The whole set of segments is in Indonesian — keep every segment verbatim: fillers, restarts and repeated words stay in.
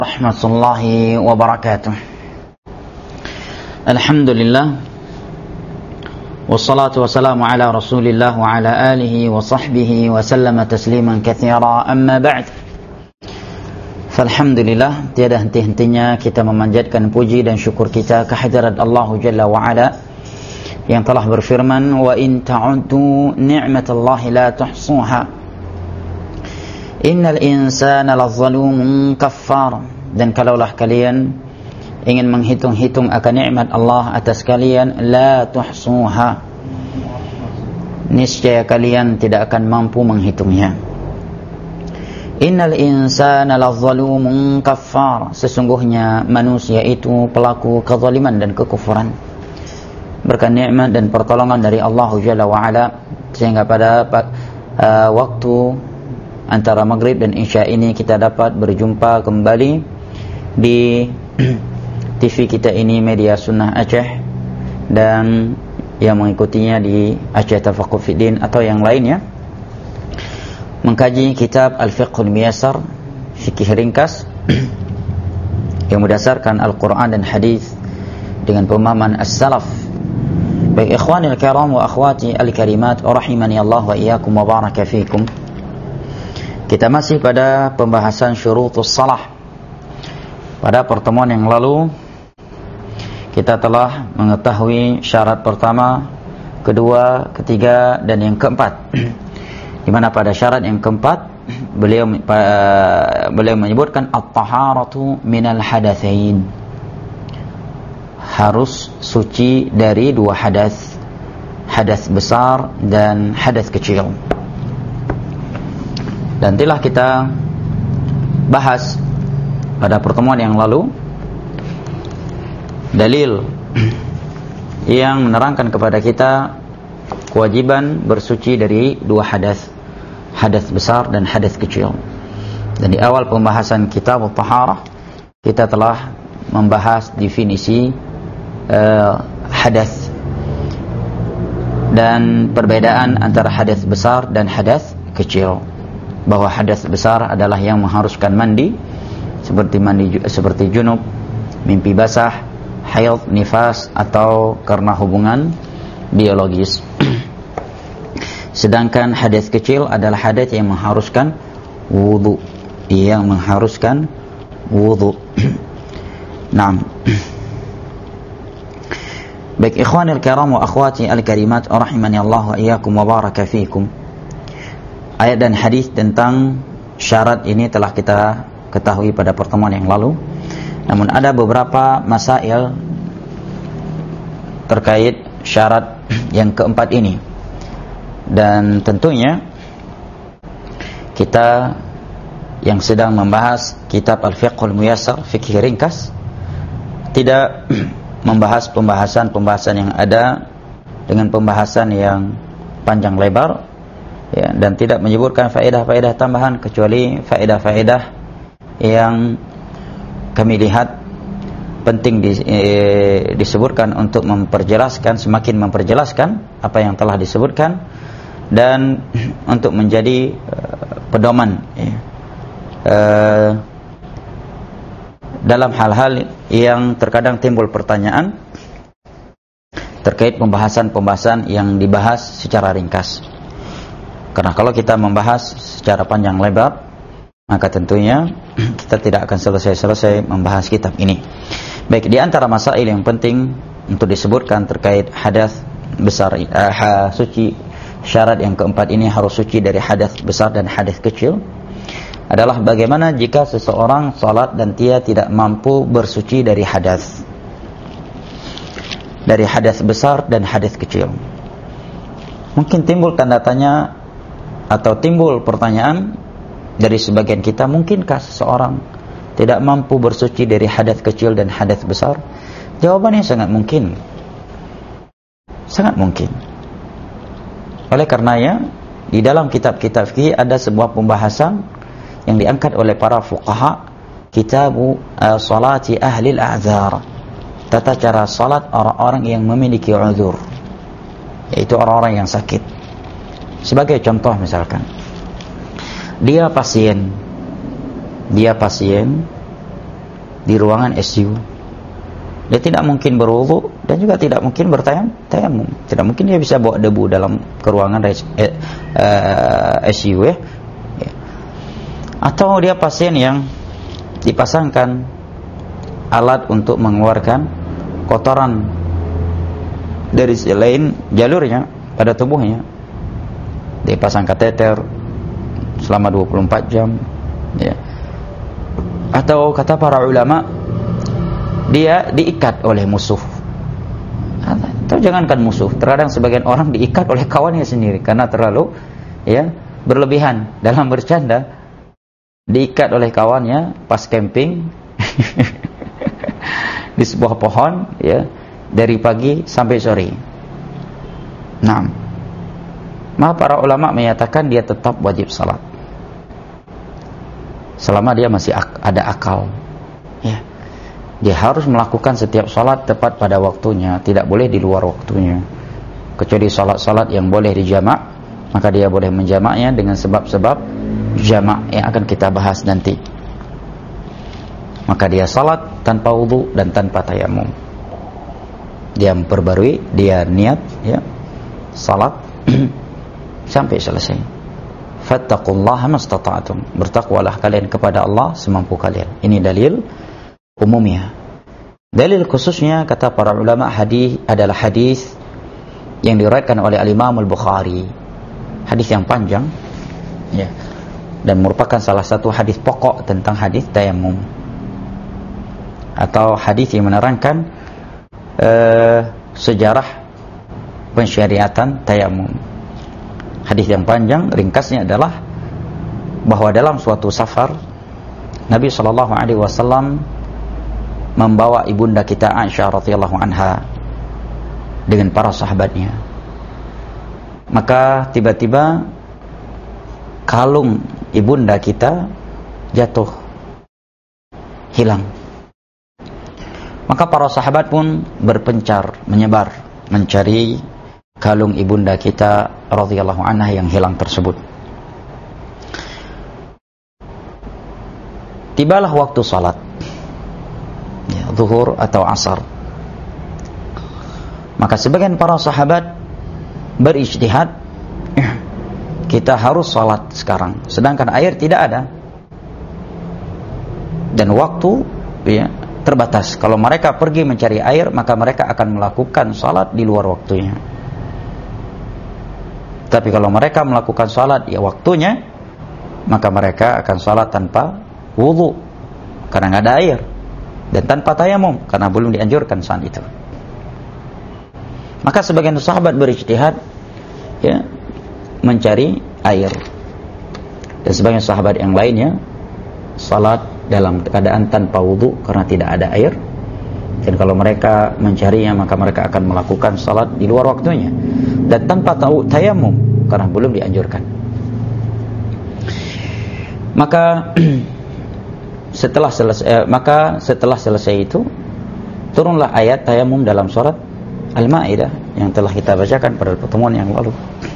Warahmatullahi wabarakatuh. Alhamdulillah, wassalatu wassalamu ala rasulillah wa ala alihi wa sahbihi wa sallama tasliman katsira, amma ba'd. Falhamdulillah, tiada henti-hentinya kita memanjatkan puji dan syukur kita kehadirat Allah Jalla wa Ala yang telah berfirman, wa in ta'uddu ni'matallahi la tuhsuha innal insana lazalumun kaffar. Dan kalaulah kalian ingin menghitung-hitung akan nikmat Allah atas kalian, la tuhsuha, niscaya kalian tidak akan mampu menghitungnya. Innal insana lazalumun kaffar, sesungguhnya manusia itu pelaku kezaliman dan kekufuran. Berkat nikmat dan pertolongan dari Allah Jalla wa Ala, sehingga pada uh, waktu antara maghrib dan isya ini kita dapat berjumpa kembali di T V kita ini, Media Sunnah Aceh, dan yang mengikutinya di Aceh Tafaqquh Fiddin atau yang lainnya, mengkaji kitab Al-Fiqhul Muyassar, fikih ringkas yang berdasarkan Al-Quran dan Hadis dengan pemahaman As-Salaf. Baik ikhwanil kiram wa akhwati al-karimat, rahimani Allah wa iyyakum wa baraka fikum. Kita masih pada pembahasan syurutus salah. Pada pertemuan yang lalu kita telah mengetahui syarat pertama, kedua, ketiga, dan yang keempat. Di mana pada syarat yang keempat beliau uh, beliau menyebutkan at-taharatu minal hadatsain, harus suci dari dua hadas, hadas besar dan hadas kecil. Dan telah kita bahas pada pertemuan yang lalu dalil yang menerangkan kepada kita kewajiban bersuci dari dua hadas, hadas besar dan hadas kecil. Dan di awal pembahasan kitab At-Taharah kita telah membahas definisi uh, hadas dan perbedaan antara hadas besar dan hadas kecil. Bahwa hadas besar adalah yang mengharuskan mandi, seperti mandi seperti junub, mimpi basah, haid, nifas, atau karena hubungan biologis. Sedangkan hadas kecil adalah hadas yang mengharuskan wudu, yang mengharuskan wudu. Naam. Baik ikhwanil kiram wa akhwati al-karimat, rahimani Allah wa iyyakum wa baraka fikum. Ayat dan hadis tentang syarat ini telah kita ketahui pada pertemuan yang lalu. Namun ada beberapa masail terkait syarat yang keempat ini. Dan tentunya kita yang sedang membahas kitab Al-Fiqhul Muyassar, fikih ringkas, tidak membahas pembahasan-pembahasan yang ada dengan pembahasan yang panjang lebar, ya, dan tidak menyebutkan faedah-faedah tambahan kecuali faedah-faedah yang kami lihat penting di, eh, disebutkan untuk memperjelaskan, semakin memperjelaskan apa yang telah disebutkan, dan untuk menjadi uh, pedoman, ya, uh, dalam hal-hal yang terkadang timbul pertanyaan terkait pembahasan-pembahasan yang dibahas secara ringkas. Karena kalau kita membahas secara panjang lebar, maka tentunya kita tidak akan selesai-selesai membahas kitab ini. Baik, di antara masail yang penting untuk disebutkan terkait hadas besar, uh, suci, syarat yang keempat ini harus suci dari hadas besar dan hadas kecil, adalah bagaimana jika seseorang salat dan dia tidak mampu bersuci dari hadas, dari hadas besar dan hadas kecil. Mungkin timbul tanda tanya atau timbul pertanyaan dari sebagian kita, mungkinkah seseorang tidak mampu bersuci dari hadas kecil dan hadas besar? Jawabannya sangat mungkin. Sangat mungkin. Oleh karenanya, di dalam kitab-kitab fikih ada sebuah pembahasan yang diangkat oleh para fuqaha, Kitabu uh, Salati Ahli Al-A'dzar, tata cara salat orang-orang yang memiliki uzur, yaitu orang-orang yang sakit. Sebagai contoh misalkan, dia pasien, dia pasien di ruangan I C U. Dia tidak mungkin berwudu dan juga tidak mungkin bertayamum. Tidak mungkin dia bisa bawa debu dalam ke ruangan I C U ya. Atau dia pasien yang dipasangkan alat untuk mengeluarkan kotoran dari selain jalurnya pada tubuhnya. Dia pasang kateter selama dua puluh empat jam ya. Atau kata para ulama, dia diikat oleh musuh. Atau jangankan musuh, terkadang sebagian orang diikat oleh kawannya sendiri karena terlalu ya berlebihan dalam bercanda. Diikat oleh kawannya pas camping di sebuah pohon ya, dari pagi sampai sore. Nah, maka para ulama menyatakan dia tetap wajib salat selama dia masih ak- ada akal ya. Dia harus melakukan setiap salat tepat pada waktunya, tidak boleh di luar waktunya. Kecuali salat-salat yang boleh dijamak, maka dia boleh menjamaknya dengan sebab-sebab jamak yang akan kita bahas nanti. Maka dia salat tanpa wudu dan tanpa tayamum. Dia memperbarui, dia niat ya, salat sampai selesai. Fattaqullaha mastata'tum. Bertakwalah kalian kepada Allah semampu kalian. Ini dalil umumnya. Dalil khususnya kata para ulama hadis adalah hadis yang diriwayatkan oleh Al-Imam Al-Bukhari. Hadis yang panjang ya, dan merupakan salah satu hadis pokok tentang hadis tayamum, atau hadis yang menerangkan uh, sejarah pensyariatan tayamum. Hadis yang panjang, ringkasnya adalah bahwa dalam suatu safar Nabi sallallahu alaihi wasallam membawa ibunda kita Aisyah radhiyallahu anha dengan para sahabatnya. Maka tiba-tiba kalung ibunda kita jatuh, hilang. Maka para sahabat pun berpencar, menyebar mencari kalung ibunda kita radhiyallahu anha yang hilang tersebut. Tibalah waktu salat ya, zuhur atau asar. Maka sebagian para sahabat berijtihad, kita harus salat sekarang, sedangkan air tidak ada dan waktu ya, terbatas. Kalau mereka pergi mencari air, maka mereka akan melakukan salat di luar waktunya. Tapi kalau mereka melakukan salat ya waktunya, maka mereka akan salat tanpa wudu karena nggak ada air, dan tanpa tayamum karena belum dianjurkan saat itu. Maka sebagian sahabat berijtihad ya, mencari air, dan sebagian sahabat yang lainnya salat dalam keadaan tanpa wudu karena tidak ada air. Dan kalau mereka mencarinya, maka mereka akan melakukan salat di luar waktunya dan tanpa tahu tayamum karena belum dianjurkan. Maka setelah selesai eh, maka setelah selesai itu turunlah ayat tayamum dalam surat Al-Maidah yang telah kita bacakan pada pertemuan yang lalu.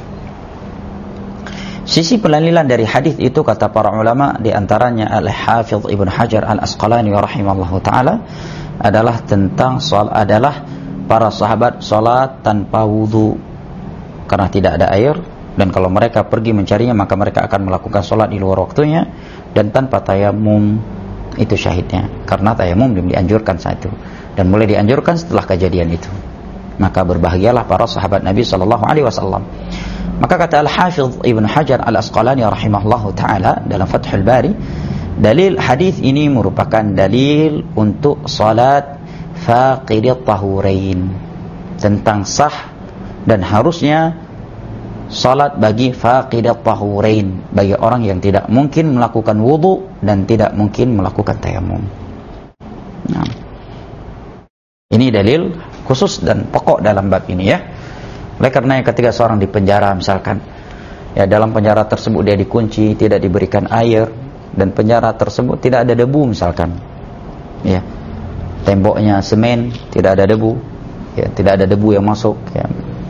Sisi pelalilan dari hadis itu kata para ulama, di antaranya Al-Hafidz Ibnu Hajar Al-Asqalani rahimallahu taala, adalah tentang soal adalah para sahabat salat tanpa wudu karena tidak ada air, dan kalau mereka pergi mencarinya maka mereka akan melakukan salat di luar waktunya dan tanpa tayamum. Itu syahidnya, karena tayamum belum dianjurkan saat itu dan mulai dianjurkan setelah kejadian itu. Maka berbahagialah para sahabat Nabi sallallahu alaihi wasallam. Maka kata Al-Hafidz Ibnu Hajar Al-Asqalani rahimahullahu taala dalam Fathul Bari, dalil hadis ini merupakan dalil untuk salat faqidit tahurain, tentang sah dan harusnya salat bagi faqidit tahurain, bagi orang yang tidak mungkin melakukan wudu dan tidak mungkin melakukan tayamum. Nah, ini dalil khusus dan pokok dalam bab ini ya. Oleh karena ketika seorang di penjara misalkan, ya dalam penjara tersebut dia dikunci, tidak diberikan air, dan penjara tersebut tidak ada debu misalkan, ya temboknya semen, tidak ada debu, ya tidak ada debu yang masuk, ya,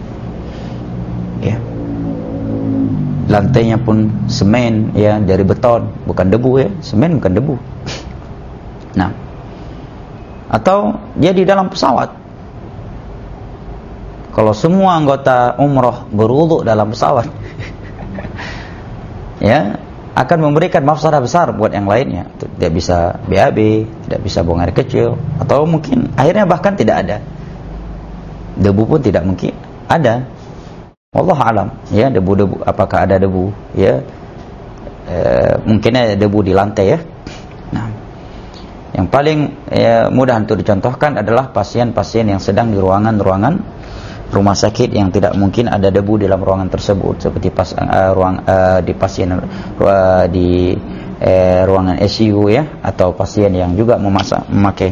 ya lantainya pun semen, ya dari beton, bukan debu ya, semen bukan debu. Nah, atau dia di dalam pesawat. Kalau semua anggota umroh berwudu dalam pesawat ya, akan memberikan mafsadah besar buat yang lainnya. Tidak bisa B A B, tidak bisa buang air kecil, atau mungkin akhirnya bahkan tidak ada. Debu pun tidak mungkin ada. Wallahu alam, ya, debu-debu, apakah ada debu, ya, e, mungkin ada debu di lantai, ya. Nah, yang paling ya, mudah untuk dicontohkan adalah pasien-pasien yang sedang di ruangan-ruangan rumah sakit yang tidak mungkin ada debu di dalam ruangan tersebut, seperti pas, uh, ruang uh, di pasien uh, di uh, ruangan I C U, ya, atau pasien yang juga memasak, memakai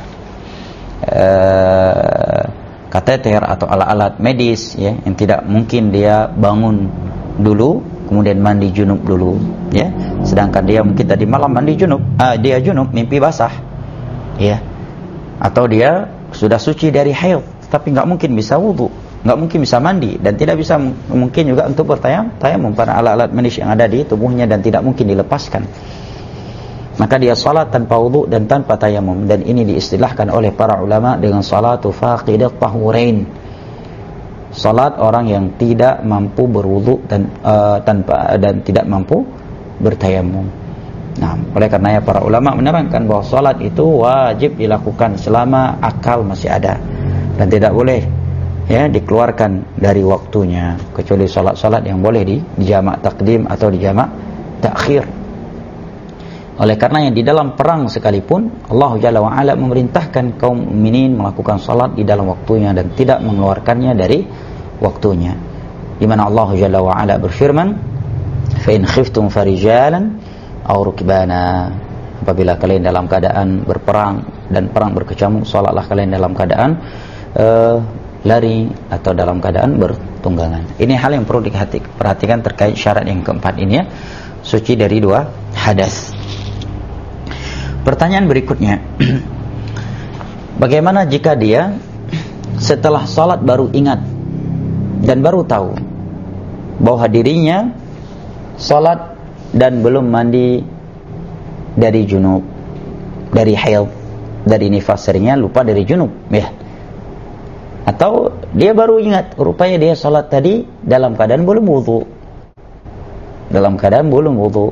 uh, kateter atau alat-alat medis, ya, yang tidak mungkin dia bangun dulu kemudian mandi junub dulu, ya, sedangkan dia mungkin tadi malam mandi junub, uh, dia junub mimpi basah, ya, atau dia sudah suci dari haid tapi nggak mungkin bisa wudu, nggak mungkin bisa mandi, dan tidak bisa mungkin juga untuk bertayam tayamum pada alat-alat medis yang ada di tubuhnya dan tidak mungkin dilepaskan. Maka dia salat tanpa wudu dan tanpa tayamum, dan ini diistilahkan oleh para ulama dengan salatu faqidat tahurain, salat orang yang tidak mampu berwudu dan uh, tanpa dan tidak mampu bertayamum. Nah, oleh karenanya para ulama menerangkan bahwa salat itu wajib dilakukan selama akal masih ada, dan tidak boleh, ya, dikeluarkan dari waktunya, kecuali salat-salat yang boleh di, di jamak takdim atau di jamak takhir. Oleh karenanya di dalam perang sekalipun Allah Jalla wa Ala memerintahkan kaum mukminin melakukan salat di dalam waktunya dan tidak mengeluarkannya dari waktunya. Di mana Allah Jalla wa Ala berfirman, "Fa in khiftum farijalan aw rukbana." Apabila kalian dalam keadaan berperang dan perang berkecamuk, salatlah kalian dalam keadaan uh, lari atau dalam keadaan bertunggangan. Ini hal yang perlu diperhatikan terkait syarat yang keempat ini, ya, suci dari dua hadas. Pertanyaan berikutnya, bagaimana jika dia setelah salat baru ingat dan baru tahu bahwa dirinya salat dan belum mandi dari junub, dari haid, dari nifas, seringnya lupa dari junub, ya. Atau dia baru ingat, rupanya dia salat tadi dalam keadaan belum wudu, dalam keadaan belum wudu,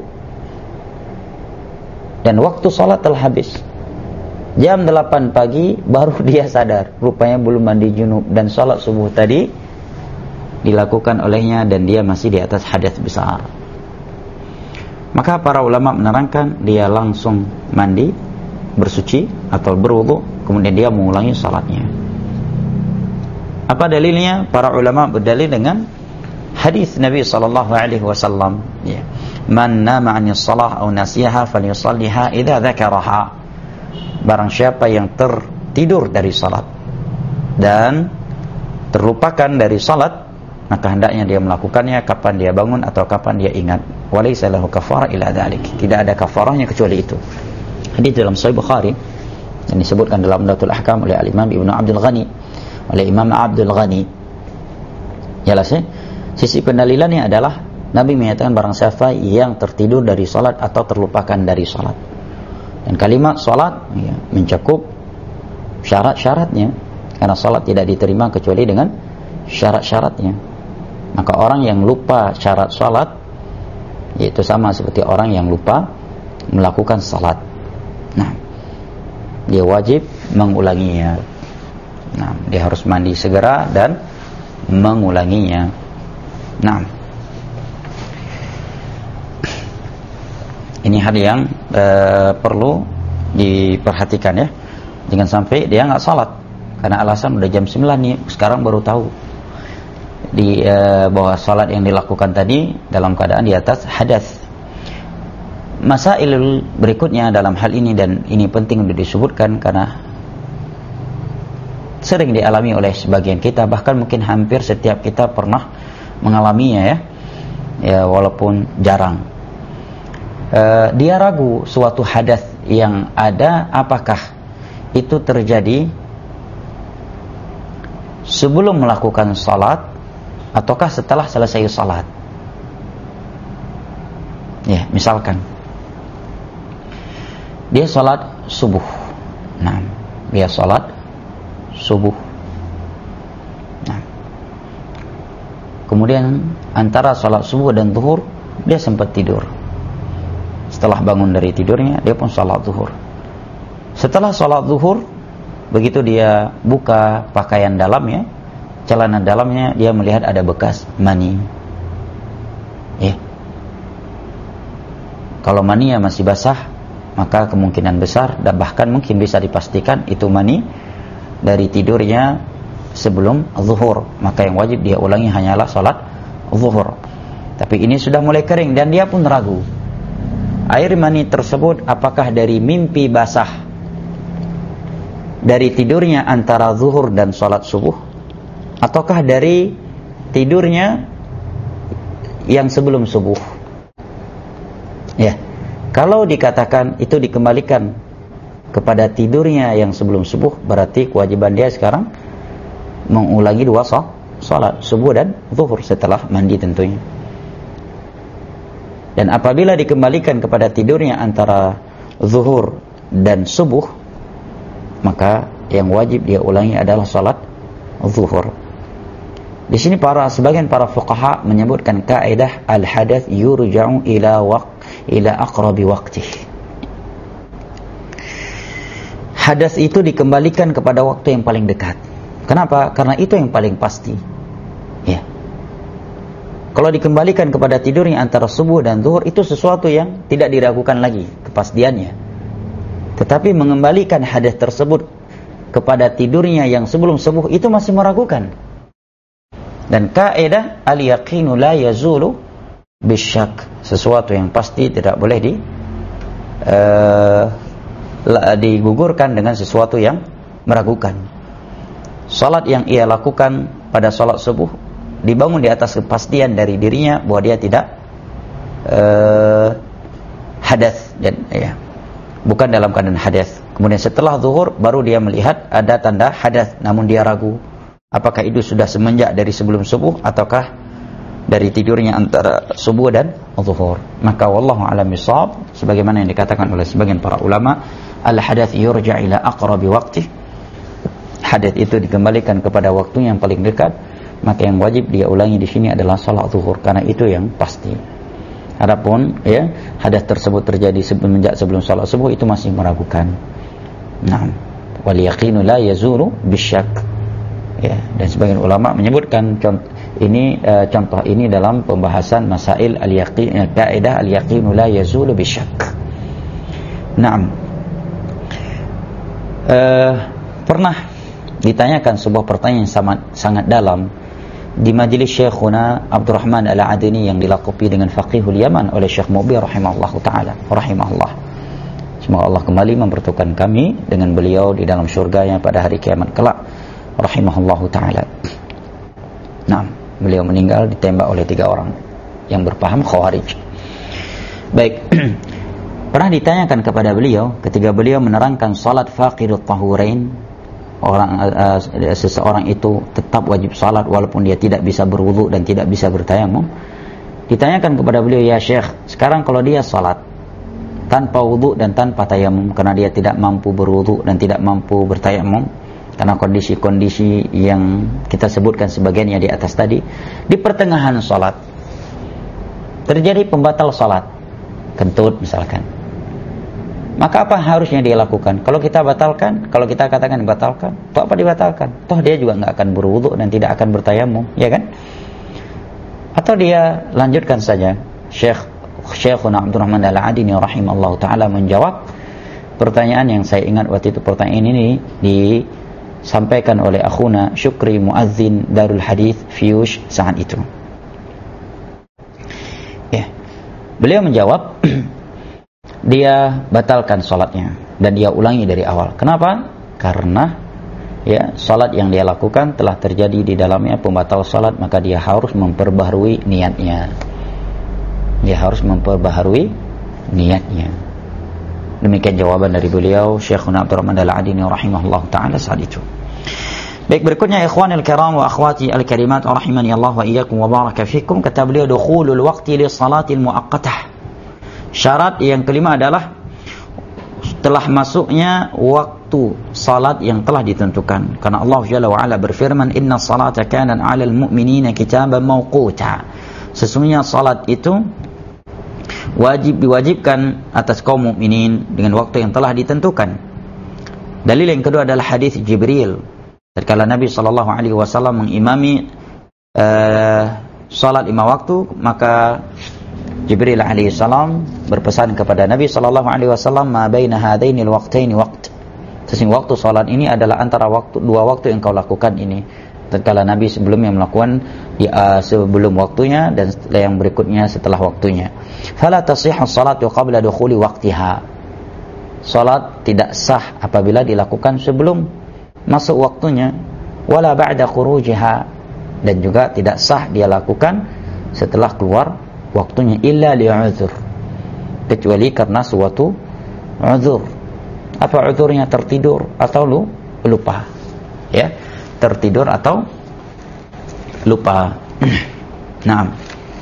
dan waktu salat telah habis. Jam delapan pagi baru dia sadar, rupanya belum mandi junub dan salat subuh tadi dilakukan olehnya dan dia masih di atas hadas besar. Maka para ulama menerangkan dia langsung mandi, bersuci atau berwudu, kemudian dia mengulangi salatnya. Apa dalilnya? Para ulama berdalil dengan hadis Nabi sallallahu alaihi wasallam, ya, man nama 'anis shalah aw nasiyaha falyusalliha idza dzakaraha. Barang siapa yang tertidur dari salat dan terlupakan dari salat, maka hendaknya dia melakukannya kapan dia bangun atau kapan dia ingat. Walaysa lahu kafarah illa dzalik. Tidak ada kafarahnya kecuali itu. Hadis dalam Sahih Bukhari yang disebutkan dalam Umdatul Ahkam oleh Al-Imam Ibnu Abdul Ghani, oleh Imam Abdul Ghani. Jelas, ya? Sisi pendalilannya adalah Nabi menyatakan barang siapa yang tertidur dari salat atau terlupakan dari salat. Dan kalimat salat, ya, mencakup syarat-syaratnya, karena salat tidak diterima kecuali dengan syarat-syaratnya. Maka orang yang lupa syarat salat, yaitu sama seperti orang yang lupa melakukan salat. Nah, dia wajib mengulanginya. Nah, dia harus mandi segera dan mengulanginya. Nah, ini hal yang uh, perlu diperhatikan, ya. Jangan sampai dia nggak salat karena alasan udah jam sembilan nih, sekarang baru tahu di uh, bahwa salat yang dilakukan tadi dalam keadaan di atas hadas. Masail berikutnya dalam hal ini, dan ini penting untuk disebutkan karena sering dialami oleh sebagian kita, bahkan mungkin hampir setiap kita pernah mengalaminya, ya, ya walaupun jarang. Uh, dia ragu suatu hadas yang ada, apakah itu terjadi sebelum melakukan salat ataukah setelah selesai salat. Ya, misalkan dia salat subuh, nah, dia salat subuh. Nah, kemudian antara salat subuh dan zuhur dia sempat tidur. Setelah bangun dari tidurnya dia pun salat zuhur. Setelah salat zuhur, begitu dia buka pakaian dalamnya, celana dalamnya, dia melihat ada bekas mani. Ya. Kalau maninya masih basah, maka kemungkinan besar dan bahkan mungkin bisa dipastikan itu mani dari tidurnya sebelum zuhur. Maka yang wajib dia ulangi hanyalah salat zuhur. Tapi ini sudah mulai kering dan dia pun ragu. Air mani tersebut apakah dari mimpi basah dari tidurnya antara zuhur dan salat subuh, ataukah dari tidurnya yang sebelum subuh? Ya, kalau dikatakan itu dikembalikan kepada tidurnya yang sebelum subuh, berarti kewajiban dia sekarang mengulangi dua salat, subuh dan zuhur setelah mandi tentunya. Dan apabila dikembalikan kepada tidurnya antara zuhur dan subuh, maka yang wajib dia ulangi adalah salat zuhur. Di sini para sebagian para fuqaha menyebutkan kaidah al-hadath yurja'u ila waq ila aqrabi waqtih. Hadas itu dikembalikan kepada waktu yang paling dekat. Kenapa? Karena itu yang paling pasti. Ya. Kalau dikembalikan kepada tidurnya antara subuh dan zuhur, itu sesuatu yang tidak diragukan lagi kepastiannya. Tetapi mengembalikan hadas tersebut kepada tidurnya yang sebelum subuh, itu masih meragukan. Dan kaidah al-yaqinu la yazulu bisyak, sesuatu yang pasti tidak boleh di uh, digugurkan dengan sesuatu yang meragukan. Salat yang ia lakukan pada salat subuh dibangun di atas kepastian dari dirinya bahwa dia tidak uh, hadas dan ya, bukan dalam keadaan hadas. Kemudian setelah zuhur baru dia melihat ada tanda hadas, namun dia ragu apakah itu sudah semenjak dari sebelum subuh ataukah dari tidurnya antara subuh dan zuhur. Maka wallahu a'lam bishawab, sebagaimana yang dikatakan oleh sebagian para ulama, al-hadath yurja' ila aqrabi waqti. Hadath itu dikembalikan kepada waktu yang paling dekat, maka yang wajib dia ulangi di sini adalah salat zuhur karena itu yang pasti. Adapun ya, hadath tersebut terjadi semenjak sebelum salat subuh, itu masih meragukan. Naam. Wal yaqinu la yazulu bisyak. Ya, dan sebagian ulama menyebutkan contoh ini uh, contoh ini dalam pembahasan masail al-yaqin, kaidah al-yaqinu la yazulu bisyak. Naam. Uh, pernah ditanyakan sebuah pertanyaan yang sangat, sangat dalam di majelis Syekhuna Abdurrahman Al-Adini yang dilakupi dengan faqihul Yaman oleh Syekh Mubi rahimahullahu taala, rahimahullah. Semoga Allah kembali mempertemukan kami dengan beliau di dalam syurganya pada hari kiamat kelak, rahimahullahu taala. Nah, beliau meninggal ditembak oleh tiga orang yang berpaham Khawarij. Baik. Pernah ditanyakan kepada beliau ketika beliau menerangkan salat faqidut tahurain, orang uh, seseorang itu tetap wajib salat walaupun dia tidak bisa berwudu dan tidak bisa bertayamum. Ditanyakan kepada beliau, ya Syekh, sekarang kalau dia salat tanpa wudu dan tanpa tayamum karena dia tidak mampu berwudu dan tidak mampu bertayamum karena kondisi-kondisi yang kita sebutkan sebagiannya di atas tadi, di pertengahan salat terjadi pembatal salat, kentut misalkan, maka apa harusnya dia lakukan? Kalau kita batalkan, kalau kita katakan batalkan, toh apa dibatalkan? Toh dia juga nggak akan berwudu dan tidak akan bertayamum, ya kan? Atau dia lanjutkan saja? Syekh Syekhuna Abdurrahman Al-Adini rahimallahu taala menjawab pertanyaan yang saya ingat waktu itu, pertanyaan ini disampaikan oleh akhuna Syukri Muazzin Darul Hadith Fiyush saat itu. Ya. Beliau menjawab dia batalkan salatnya dan dia ulangi dari awal. Kenapa? Karena ya, salat yang dia lakukan telah terjadi di dalamnya pembatal salat, maka dia harus memperbaharui niatnya. Dia harus memperbaharui niatnya. Demikian jawaban dari beliau Syekhuna Abdurrahman Al-Adini rahimahullah ta'ala saat itu. Baik, berikutnya ikhwanil kiram wa akhwati al-karimat rahimani Allah wa iyyakum wa baraka fikum, kata beliau dukhulul waqti li salatil muaqqatah. Syarat yang kelima adalah setelah masuknya waktu waktu salat yang telah ditentukan. Karena Allah Jalla wa Ala berfirman, "Inna salata kanat 'alal mu'minina kitaban mawquta." Sesungguhnya salat itu wajib diwajibkan atas kaum mukminin dengan waktu yang telah ditentukan. Dalil yang kedua adalah hadis Jibril. Tatkala Nabi sallallahu alaihi wasallam mengimami uh, salat lima waktu, maka Jibril alaihi salam berpesan kepada Nabi sallallahu alaihi wasallam, "Ma baina hadainil waqtaini waqt." Sesungguhnya waktu salat ini adalah antara waktu dua waktu yang kau lakukan ini. Tatkala Nabi sebelumnya melakukan di, uh, sebelum waktunya dan yang berikutnya setelah waktunya. Fala tasihhu salatu qabla dukhuli waqtiha. Salat tidak sah apabila dilakukan sebelum masuk waktunya, wala ba'da khurujiha, dan juga tidak sah dia lakukan setelah keluar waktunya, illa li'udhur, kecuali karena suatu uzur. Apa uzurnya? Tertidur atau lu lupa, ya, tertidur atau lupa. Naam.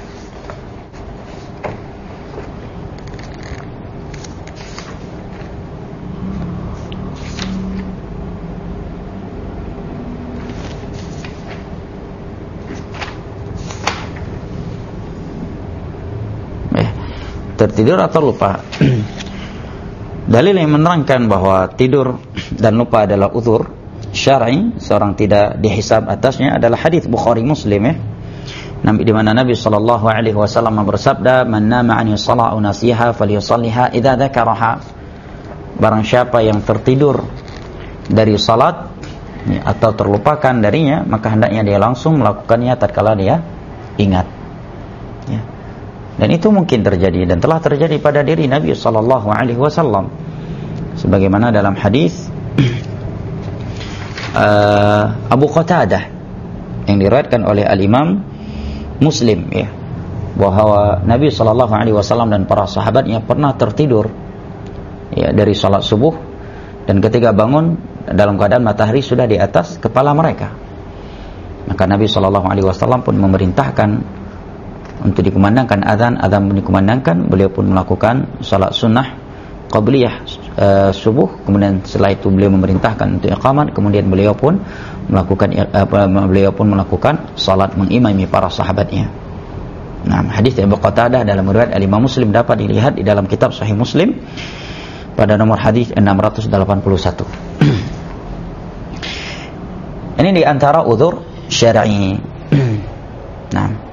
Tertidur atau lupa. Dalil yang menerangkan bahwa tidur dan lupa adalah uzur syar'i, seorang tidak dihisab atasnya, adalah hadis Bukhari Muslim, ya. Nabi, di mana Nabi sallallahu alaihi wasallam bersabda, "Man nama 'ani shalah aw nasiha falyusalliha idza dzakaraha." Barang siapa yang tertidur dari salat, ya, atau terlupakan darinya, maka hendaknya dia langsung melakukannya tatkala dia ingat, ya. Dan itu mungkin terjadi dan telah terjadi pada diri Nabi sallallahu alaihi wasallam, sebagaimana dalam hadis uh, Abu Qatadah yang diriwayatkan oleh Al-Imam Muslim, ya, bahwa Nabi sallallahu alaihi wasallam dan para sahabatnya pernah tertidur, ya, dari salat subuh, dan ketika bangun dalam keadaan matahari sudah di atas kepala mereka. Maka Nabi sallallahu alaihi wasallam pun memerintahkan untuk dikumandangkan azan, azan pun dikumandangkan, beliau pun melakukan salat sunnah qabliyah e, subuh, kemudian setelah itu beliau memerintahkan untuk iqamat, kemudian beliau pun melakukan e, beliau pun melakukan salat mengimami para sahabatnya. Nah, hadis Abu Qatadah dalam riwayat Al-Imam Muslim dapat dilihat di dalam kitab Sahih Muslim pada nomor hadis enam ratus delapan puluh satu. Ini di antara uzur syar'i. Nah,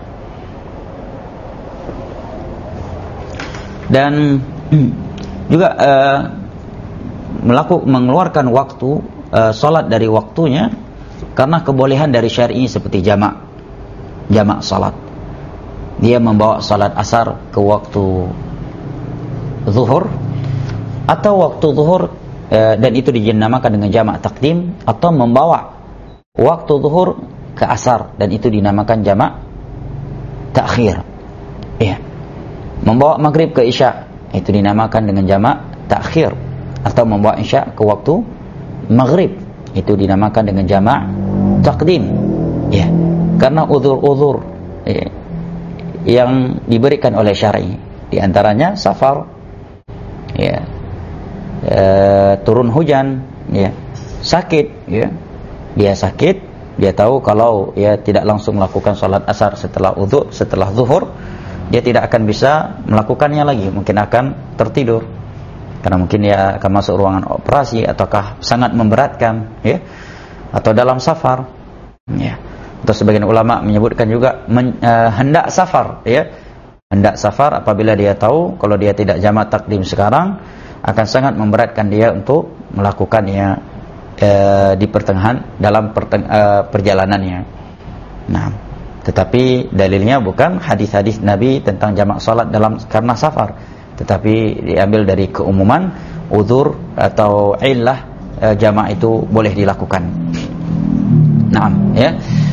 dan juga uh, melakukan mengeluarkan waktu uh, salat dari waktunya karena kebolehan dari syar'i, seperti jamak jamak salat. Dia membawa salat asar ke waktu zuhur, atau waktu zuhur uh, dan itu dinamakan dengan jamak takdim, atau membawa waktu zuhur ke asar dan itu dinamakan jamak takhir, ya. Membawa maghrib ke isya itu dinamakan dengan jamak takhir, atau membawa isya ke waktu maghrib itu dinamakan dengan jamak takdim, ya. Karena uzur-uzur, ya, yang diberikan oleh syar'i, di antaranya safar, ya, e, turun hujan, ya, sakit, ya. Dia sakit, dia tahu kalau ya tidak langsung melakukan salat asar setelah uzur, setelah zuhur, dia tidak akan bisa melakukannya lagi, mungkin akan tertidur karena mungkin dia akan masuk ruangan operasi ataukah sangat memberatkan, ya, atau dalam safar, ya. Atau sebagian ulama menyebutkan juga men, uh, hendak safar, ya, hendak safar apabila dia tahu kalau dia tidak jamak takdim sekarang akan sangat memberatkan dia untuk melakukannya uh, di pertengahan dalam perteng- uh, perjalanannya. Nah, tetapi dalilnya bukan hadis-hadis Nabi tentang jamak salat dalam karena safar, tetapi diambil dari keumuman uzur atau illah, e, jamak itu boleh dilakukan. Naam, ya.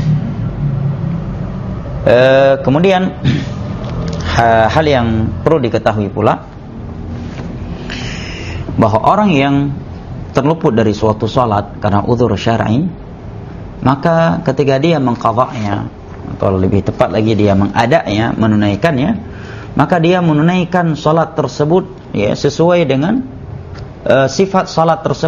E, kemudian hal yang perlu diketahui pula bahwa orang yang terluput dari suatu salat karena uzur syar'i, maka ketika dia mengqadha'nya, atau lebih tepat lagi dia mengadanya, menunaikannya, maka dia menunaikan salat tersebut, ya, sesuai dengan uh, sifat salat tersebut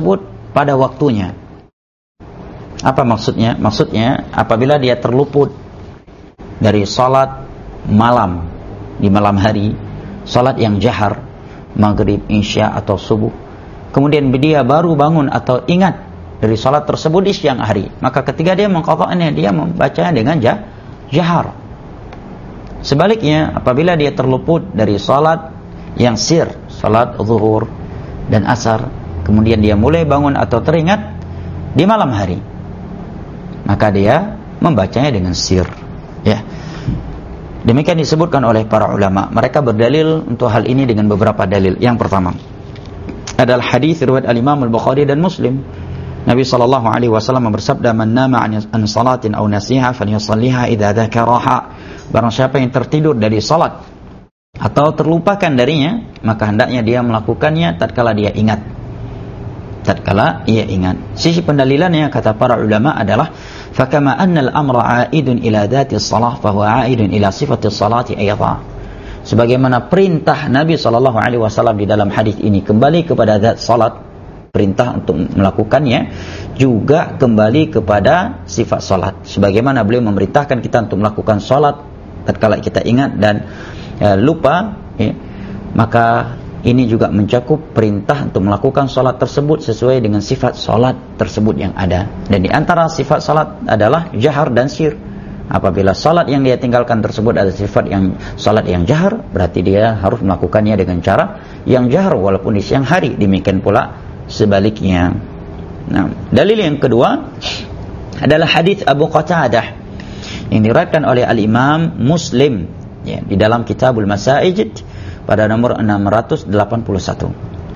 pada waktunya. Apa maksudnya? Maksudnya apabila dia terluput dari salat malam di malam hari, salat yang jahar, maghrib, isya atau subuh, kemudian dia baru bangun atau ingat dari salat tersebut di siang hari, maka ketika dia mengqadha'nya, dia membacanya dengan jah, jahar. Sebaliknya, apabila dia terluput dari salat yang sir, salat zuhur dan asar, kemudian dia mulai bangun atau teringat di malam hari, maka dia membacanya dengan sir. Ya. Demikian disebutkan oleh para ulama. Mereka berdalil untuk hal ini dengan beberapa dalil. Yang pertama adalah hadis riwayat al-Imam al-Bukhari dan Muslim. Nabi sallallahu alaihi wasallam bersabda, "Man nama an salatin aw nasiha falyusalliha idza dzakaraha." Barang siapa yang tertidur dari salat atau terlupakan darinya, maka hendaknya dia melakukannya tatkala dia ingat. Tatkala ia ingat. Sisi pendalilannya kata para ulama adalah fakama anna al-amra 'aidun ila dzati shalah fa huwa 'aidun ila sifati shalati ayda. Sebagaimana perintah Nabi sallallahu alaihi wasallam di dalam hadis ini kembali kepada zat salat, perintah untuk melakukannya juga kembali kepada sifat salat. Sebagaimana beliau memerintahkan kita untuk melakukan salat tatkala kita ingat dan e, lupa, ya, maka ini juga mencakup perintah untuk melakukan salat tersebut sesuai dengan sifat salat tersebut yang ada. Dan di antara sifat salat adalah jahar dan sir. Apabila salat yang dia tinggalkan tersebut ada sifat yang salat yang jahar, berarti dia harus melakukannya dengan cara yang jahar walaupun di siang hari. Demikian pula sebaliknya. Nah, dalil yang kedua adalah hadis Abu Qatadah yang diriwayatkan oleh al-Imam Muslim, ya, di dalam Kitabul Masajid pada nomor enam ratus delapan puluh satu.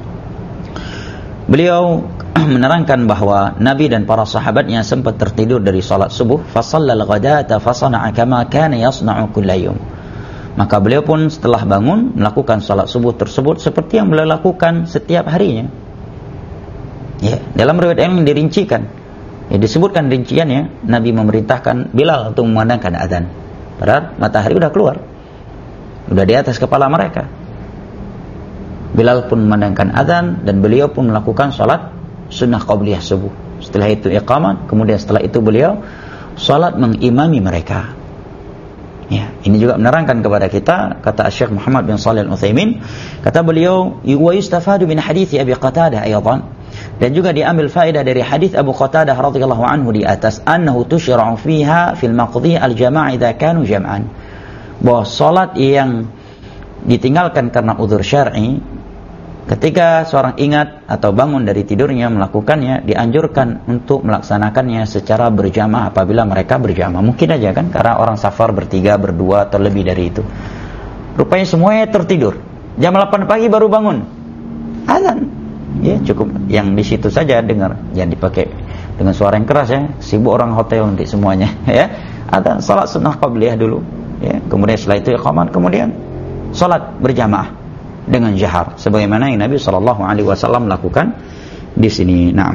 Beliau menerangkan bahwa Nabi dan para sahabatnya sempat tertidur dari salat subuh, fa shallal ghadata fa sana'a kama kana yasna'u kulla yawm. Maka beliau pun setelah bangun melakukan salat subuh tersebut seperti yang beliau lakukan setiap harinya. Ya, dalam riwayat yang dirincikan, ya, disebutkan rinciannya, Nabi memerintahkan Bilal untuk memandangkan azan. Padahal matahari sudah keluar, sudah di atas kepala mereka. Bilal pun memandangkan azan dan beliau pun melakukan salat sunnah qabliyah subuh. Setelah itu iqamah, kemudian setelah itu beliau salat mengimami mereka. Ya, ini juga menerangkan kepada kita, kata Syekh Muhammad bin Shalih Al-Utsaimin, kata beliau, "Wa yustafadu min hadits Abi Qatadah aidan." Dan juga diambil faedah dari hadis Abu Qatadah radhiyallahu anhu di atas, annahu tusyra'u fiha fil maqdi al-jama' idza kanu jam'an. Bahwa salat yang ditinggalkan karena uzur syar'i, ketika seorang ingat atau bangun dari tidurnya melakukannya, dianjurkan untuk melaksanakannya secara berjamaah apabila mereka berjamaah. Mungkin aja kan, karena orang safar bertiga, berdua atau lebih dari itu. Rupanya semuanya tertidur. Jam delapan pagi baru bangun. Azan. Ya, cukup yang di situ saja dengar. Jangan dipakai dengan suara yang keras, ya. Sibuk orang hotel nanti semuanya, ya. Azan, salat sunnah qabliyah dulu, ya. Kemudian setelah itu iqamah, kemudian salat berjamaah dengan jahar sebagaimana yang Nabi sallallahu alaihi wasallam lakukan di sini. Naam.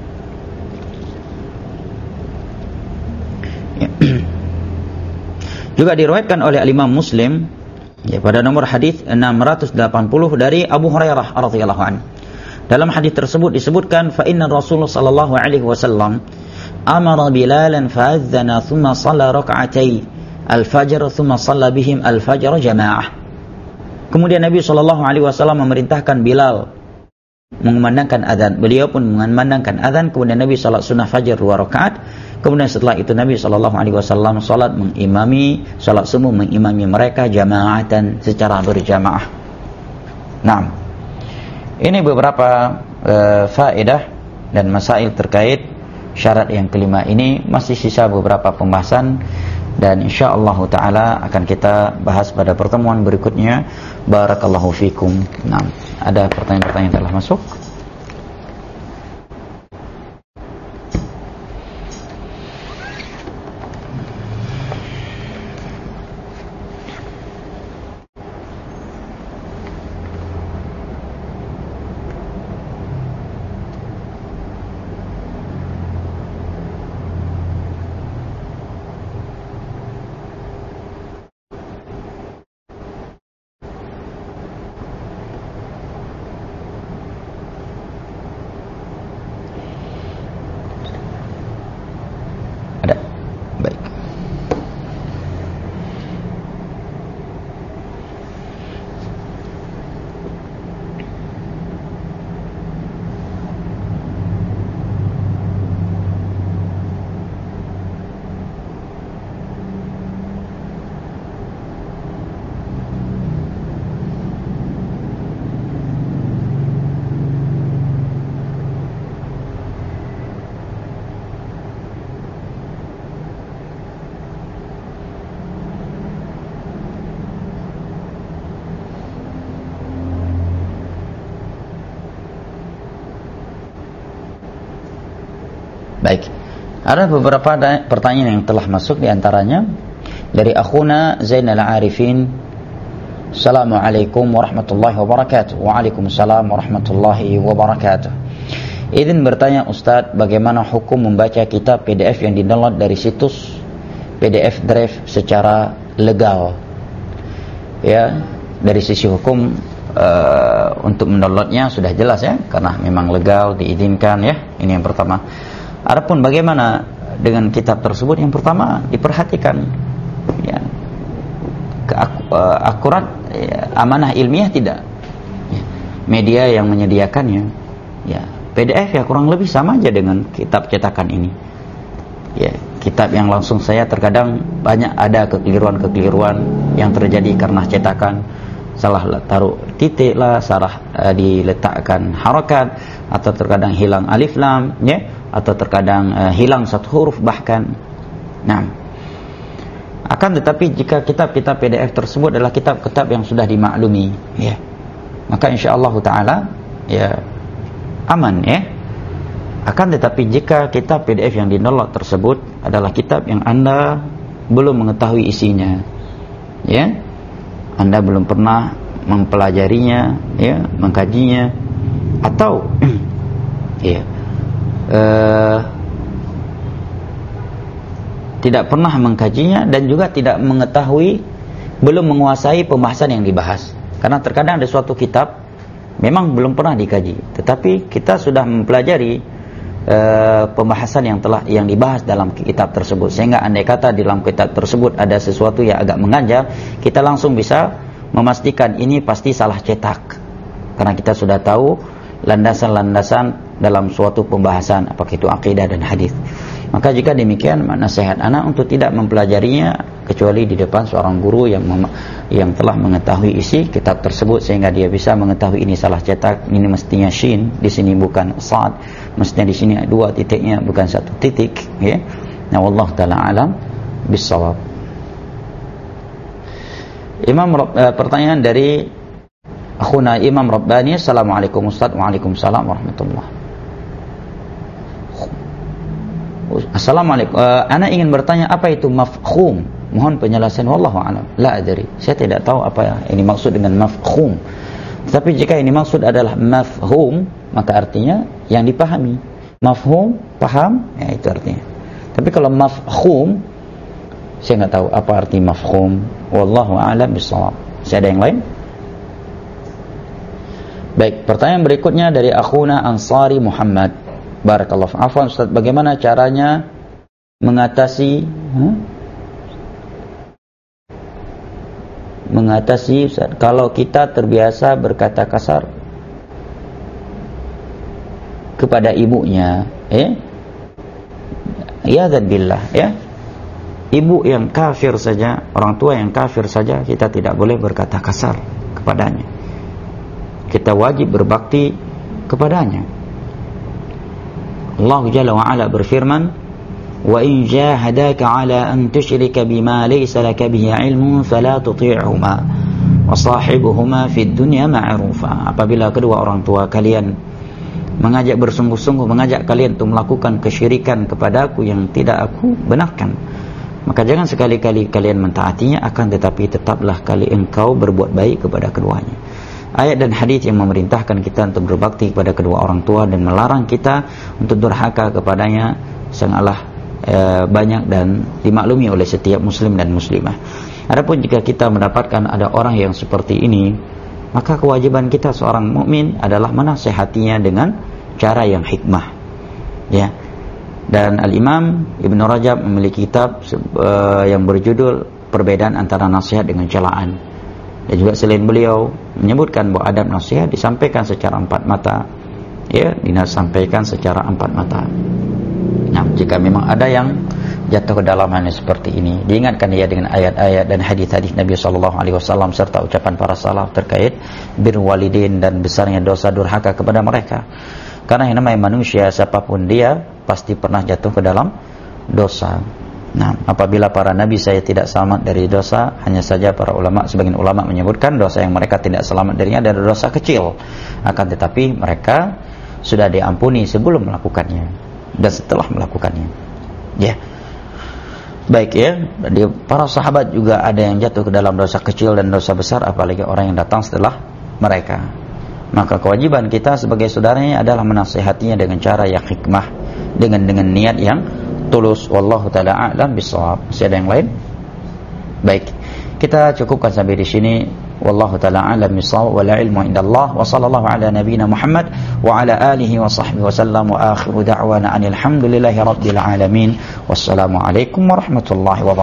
Ya. Juga diriwayatkan oleh Imam Muslim, ya, pada nomor hadis enam ratus delapan puluh dari Abu Hurairah radhiyallahu anhu. Dalam hadis tersebut disebutkan, fa inna Rasulullah sallallahu alaihi wasallam amara Bilalan fa'adzana thumma shalla rak'atay al-fajr thumma shalla bihim al-fajr jamaah. Kemudian Nabi sallallahu alaihi wasallam memerintahkan Bilal mengumandangkan azan. Beliau pun mengumandangkan azan, kemudian Nabi salat sunnah fajar dua rakaat. Kemudian setelah itu Nabi sallallahu alaihi wasallam salat mengimami salat subuh mengimami mereka jamaatan secara berjamaah. Naam. Ini beberapa uh, faedah dan masail terkait syarat yang kelima ini. Masih sisa beberapa pembahasan dan insyaallah taala akan kita bahas pada pertemuan berikutnya. Barakallahu fikum. Nah, ada pertanyaan-pertanyaan yang telah masuk? Baik. Ada beberapa pertanyaan yang telah masuk, di antaranya dari akhuna Zainal Arifin. Assalamualaikum warahmatullahi wabarakatuh. Waalaikumsalam warahmatullahi wabarakatuh. Izin bertanya Ustadz, bagaimana hukum membaca kitab P D F yang di-download dari situs P D F Drive secara legal? Ya, dari sisi hukum uh, untuk mendownloadnya sudah jelas ya, karena memang legal, diizinkan ya. Ini yang pertama. Adapun bagaimana dengan kitab tersebut, yang pertama diperhatikan ya, keak, uh, akurat ya, amanah ilmiah tidak ya, media yang menyediakannya ya, P D F ya kurang lebih sama aja dengan kitab cetakan ini ya. Kitab yang langsung saya terkadang banyak ada kekeliruan-kekeliruan yang terjadi karena cetakan, salah taruh titik lah, salah uh, diletakkan harakat, atau terkadang hilang alif lam ya, atau terkadang uh, hilang satu huruf bahkan. Nah, akan tetapi jika kitab-kitab P D F tersebut adalah kitab-kitab yang sudah dimaklumi ya, maka insyaallah taala ya aman ya. Akan tetapi jika kitab P D F yang di-download tersebut adalah kitab yang Anda belum mengetahui isinya ya, Anda belum pernah mempelajarinya ya, mengkajinya, atau ya uh, tidak pernah mengkajinya dan juga tidak mengetahui, belum menguasai pembahasan yang dibahas. Karena terkadang ada suatu kitab memang belum pernah dikaji, tetapi kita sudah mempelajari uh, pembahasan yang telah yang dibahas dalam kitab tersebut, sehingga andai kata di dalam kitab tersebut ada sesuatu yang agak mengganjal, kita langsung bisa memastikan ini pasti salah cetak, karena kita sudah tahu landasan-landasan dalam suatu pembahasan, apakah itu akidah dan hadis. Maka jika demikian, nasihat anak untuk tidak mempelajarinya kecuali di depan seorang guru yang yang telah mengetahui isi kitab tersebut, sehingga dia bisa mengetahui ini salah cetak, ini mestinya shin, di sini bukan sad, mestinya di sini dua titiknya bukan satu titik ya. Nah, wallahu taala alam bissawab. Imam uh, pertanyaan dari akhuna Imam Rabbani. Assalamualaikum Ustaz. Waalaikumsalam warahmatullahi. Assalamualaikum. Uh, ana ingin bertanya, apa itu mafkhum? Mohon penjelasan. Wallahu a'lam. La adri. Saya tidak tahu apa ini maksud dengan mafkhum. Tapi jika ini maksud adalah mafhum, maka artinya yang dipahami. Mafhum, paham, ya itu artinya. Tapi kalau mafkhum, saya enggak tahu apa arti mafkhum. Wallahu a'lam bissawab. Saya ada yang lain? Baik, pertanyaan berikutnya dari akhuna Ansari Muhammad. Barakallahu fiik. Afwan Ustaz, bagaimana caranya mengatasi huh? mengatasi Ustaz, kalau kita terbiasa berkata kasar kepada ibunya ya? Ya billah ya. Ibu yang kafir saja, orang tua yang kafir saja kita tidak boleh berkata kasar kepadanya. Kita wajib berbakti kepadanya. Allah Jalla wa Ala berfirman, "Wa in jahadaka 'ala an tusyrika bima laysa laka bihi 'ilmun fala tuti'huma wa sahibuhuma fid dunya ma'rufa." Apabila kedua orang tua kalian mengajak bersungguh-sungguh mengajak kalian untuk melakukan kesyirikan kepadaku yang tidak aku benarkan, maka jangan sekali-kali kalian mentaatinya, akan tetapi tetaplah kali engkau berbuat baik kepada keduanya. Ayat dan hadis yang memerintahkan kita untuk berbakti kepada kedua orang tua dan melarang kita untuk durhaka kepadanya sangatlah e, banyak dan dimaklumi oleh setiap muslim dan muslimah. Adapun jika kita mendapatkan ada orang yang seperti ini, maka kewajiban kita seorang mukmin adalah menasihatinya dengan cara yang hikmah. Ya. Dan Al-Imam Ibn Rajab memiliki kitab e, yang berjudul Perbedaan Antara Nasihat dengan Celaan. Dan juga selain beliau menyebutkan bahwa adab nasihat disampaikan secara empat mata, ya, disampaikan secara empat mata. Nah, jika memang ada yang jatuh ke dalam hal seperti ini, diingatkan dia dengan ayat-ayat dan hadis-hadis Nabi Sallallahu Alaihi Wasallam serta ucapan para salaf terkait birrul walidain dan besarnya dosa durhaka kepada mereka. Karena yang namanya manusia, siapapun dia pasti pernah jatuh ke dalam dosa. Nah, apabila para nabi saya tidak selamat dari dosa, hanya saja para ulama, sebagian ulama menyebutkan dosa yang mereka tidak selamat darinya adalah dosa kecil. Akan tetapi mereka sudah diampuni sebelum melakukannya. dan setelah melakukannya. Ya. Baik ya, di para sahabat juga ada yang jatuh ke dalam dosa kecil dan dosa besar, apalagi orang yang datang setelah mereka. Maka kewajiban kita sebagai saudaranya adalah menasihatinya dengan cara yang hikmah, dengan dengan niat yang tulus. Wallahu taala a'lam bissawab. Masih ada yang lain? Baik, kita cukupkan sampai di sini. Wallahu taala a'lam bissawab, wal ilmu indallah, wa sallallahu ala nabiyyina Muhammad wa ala alihi wa sahbihi wa sallam, wa akhiru da'wana anil hamdulillahi rabbil alamin. Wassalamu alaikum warahmatullahi wabarakatuh.